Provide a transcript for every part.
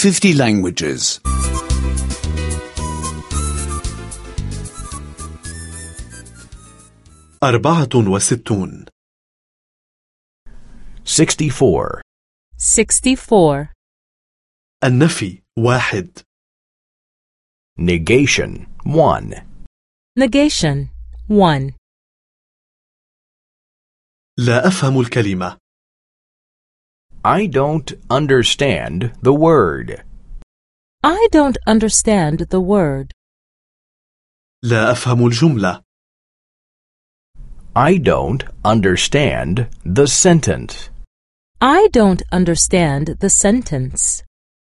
50 languages. 64 64. 64. النفي 1 Negation 1. Negation 1. لا أفهم الكلمة. I don't understand the word. I don't understand the word. لا أفهم الجملة. I don't understand the sentence. I don't understand the sentence.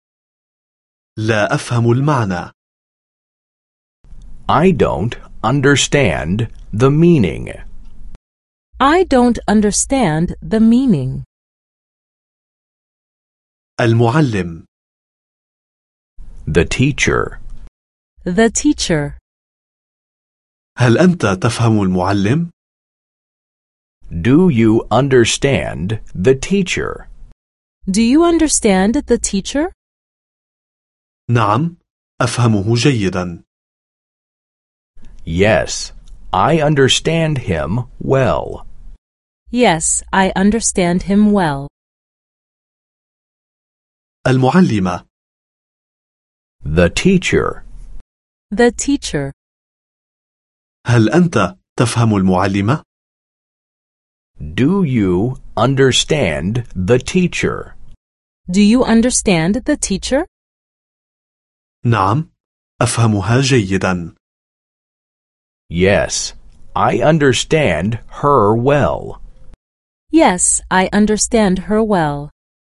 لا أفهم المعنى. I don't understand the meaning. I don't understand the meaning. المعلم. The teacher. The teacher. هل أنت تفهم المعلم؟ Do you understand the teacher? Do you understand the teacher? نعم، أفهمه جيدا. Yes, I understand him well. Yes, I understand him well. المعلمة. The teacher. The teacher. هل أنت تفهم المعلمة؟ Do you understand the teacher? Do you understand the teacher? نعم، أفهمها جيدا. Yes, I understand her well. Yes, I understand her well.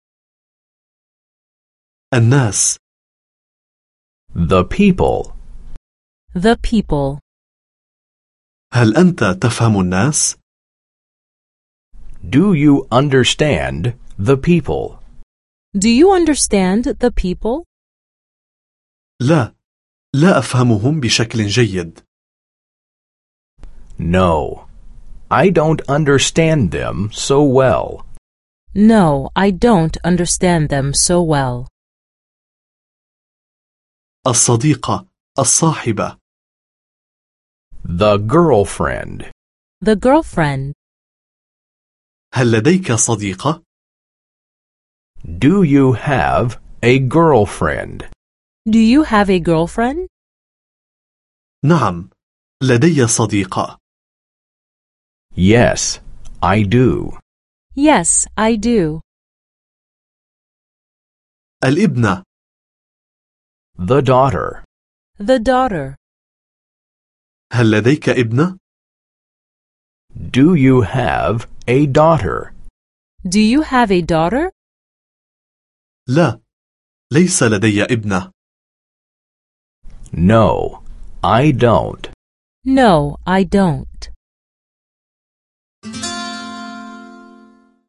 الناس. The people. The people. هل أنت تفهم الناس؟ Do you understand the people? Do you understand the people? لا، لا أفهمهم بشكل جيد. No, I don't understand them so well. No, I don't understand them so well. الصديقة. الصاحبة. The girlfriend. The girlfriend. هل لديك صديقة؟ Do you have a girlfriend? Do you have a girlfriend? نعم، لدي صديقة. Yes, I do. Yes, I do. الابنة. The daughter. The daughter. هل لديك ابنة؟ Do you have a daughter? Do you have a daughter? لا، ليس لدي ابنة. No, I don't. No, I don't.